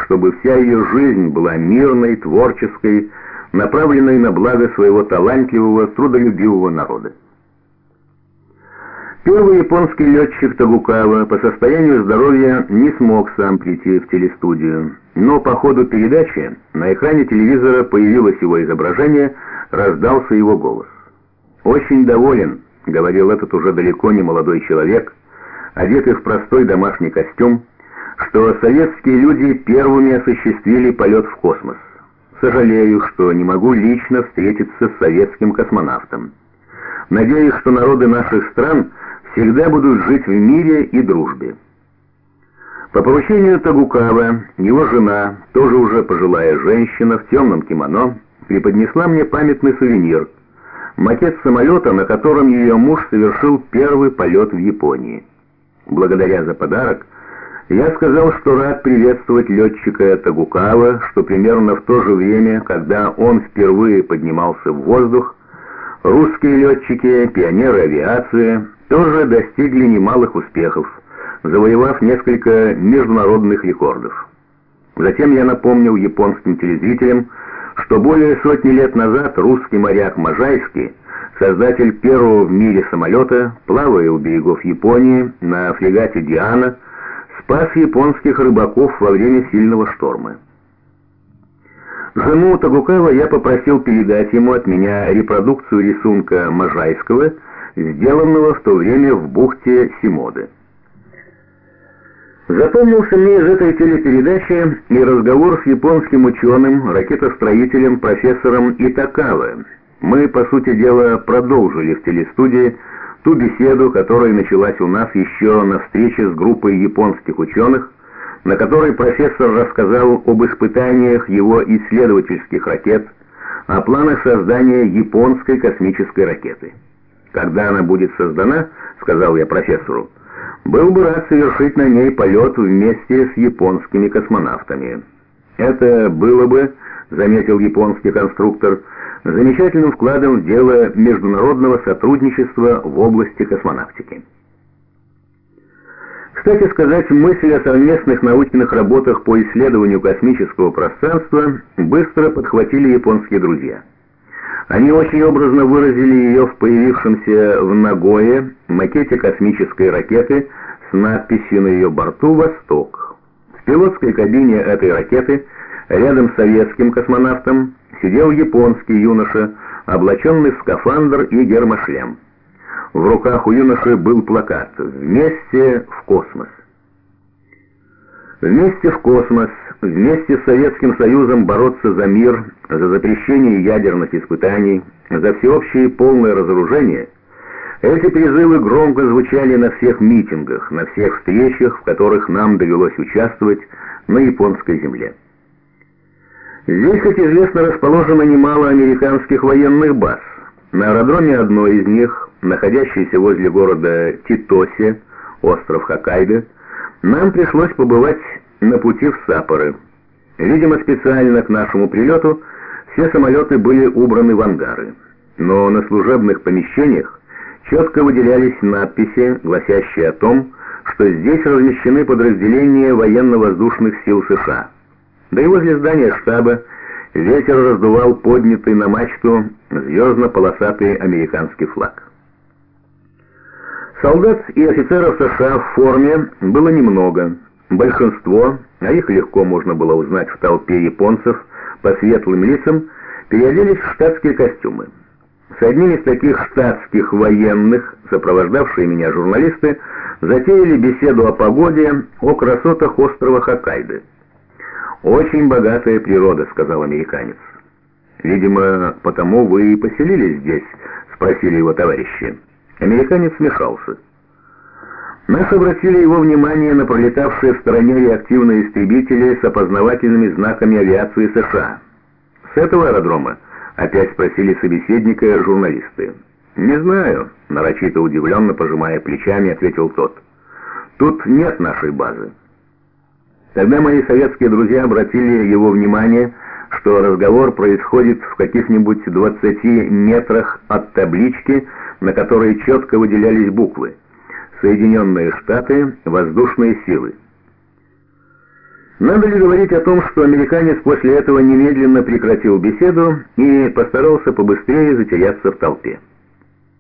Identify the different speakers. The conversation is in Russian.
Speaker 1: чтобы вся ее жизнь была мирной, творческой, направленной на благо своего талантливого, трудолюбивого народа. Первый японский летчик Тогукава по состоянию здоровья не смог сам прийти в телестудию, но по ходу передачи на экране телевизора появилось его изображение, раздался его голос. «Очень доволен», — говорил этот уже далеко не молодой человек, одетый в простой домашний костюм, что советские люди первыми осуществили полет в космос. «Сожалею, что не могу лично встретиться с советским космонавтом. Надеюсь, что народы наших стран всегда будут жить в мире и дружбе». По поручению Тогукава, его жена, тоже уже пожилая женщина в темном кимоно, преподнесла мне памятный сувенир — макет самолета, на котором ее муж совершил первый полет в Японии. Благодаря за подарок, я сказал, что рад приветствовать летчика Тогукава, что примерно в то же время, когда он впервые поднимался в воздух, русские летчики, пионеры авиации, тоже достигли немалых успехов, завоевав несколько международных рекордов. Затем я напомнил японским телезрителям, что более сотни лет назад русский моряк Можайский, создатель первого в мире самолета, плавая у берегов Японии на фрегате «Диана», спас японских рыбаков во время сильного шторма. Жену Тогукава я попросил передать ему от меня репродукцию рисунка Можайского, сделанного в то время в бухте Симоды. Запомнился мне из этой телепередачи и разговор с японским ученым, ракетостроителем профессором Итакава. Мы, по сути дела, продолжили в телестудии ту беседу, которая началась у нас еще на встрече с группой японских ученых, на которой профессор рассказал об испытаниях его исследовательских ракет, о планах создания японской космической ракеты. «Когда она будет создана, — сказал я профессору, — был бы рад совершить на ней полет вместе с японскими космонавтами. Это было бы, — заметил японский конструктор, — замечательным вкладом в дело международного сотрудничества в области космонавтики». Кстати сказать, мысль о совместных научных работах по исследованию космического пространства быстро подхватили японские друзья. Они очень образно выразили ее в появившемся в Нагое макете космической ракеты с надписью на ее борту «Восток». В пилотской кабине этой ракеты рядом с советским космонавтом сидел японский юноша, облаченный в скафандр и гермошлем. В руках у юноши был плакат «Вместе в космос». Вместе в космос, вместе с Советским Союзом бороться за мир, за запрещение ядерных испытаний, за всеобщее полное разоружение. Эти призывы громко звучали на всех митингах, на всех встречах, в которых нам довелось участвовать на японской земле. Здесь, как известно, расположено немало американских военных баз. На аэродроме одной из них, находящейся возле города Титоси, остров Хоккайдо, нам пришлось побывать на пути в Саппоро. Видимо, специально к нашему прилету все самолеты были убраны в ангары. Но на служебных помещениях четко выделялись надписи, гласящие о том, что здесь размещены подразделения военно-воздушных сил США. Да и возле здания штаба ветер раздувал поднятый на мачту звездно-полосатый американский флаг. Солдат и офицеров США в форме было немного. Большинство, а их легко можно было узнать в толпе японцев по светлым лицам, переоделись в штатские костюмы. С одним из таких штатских военных, сопровождавшие меня журналисты, затеяли беседу о погоде, о красотах острова Хоккайдо. «Очень богатая природа», — сказал американец. «Видимо, потому вы и поселились здесь?» — спросили его товарищи. Американец смешался. Нас обратили его внимание на пролетавшие в стороне реактивные истребители с опознавательными знаками авиации США. «С этого аэродрома?» — опять спросили собеседника журналисты. «Не знаю», — нарочито удивленно пожимая плечами, ответил тот. «Тут нет нашей базы». Тогда мои советские друзья обратили его внимание, что разговор происходит в каких-нибудь 20 метрах от таблички, на которой четко выделялись буквы «Соединенные Штаты, воздушные силы». Надо ли говорить о том, что американец после этого немедленно прекратил беседу и постарался побыстрее затеряться в толпе?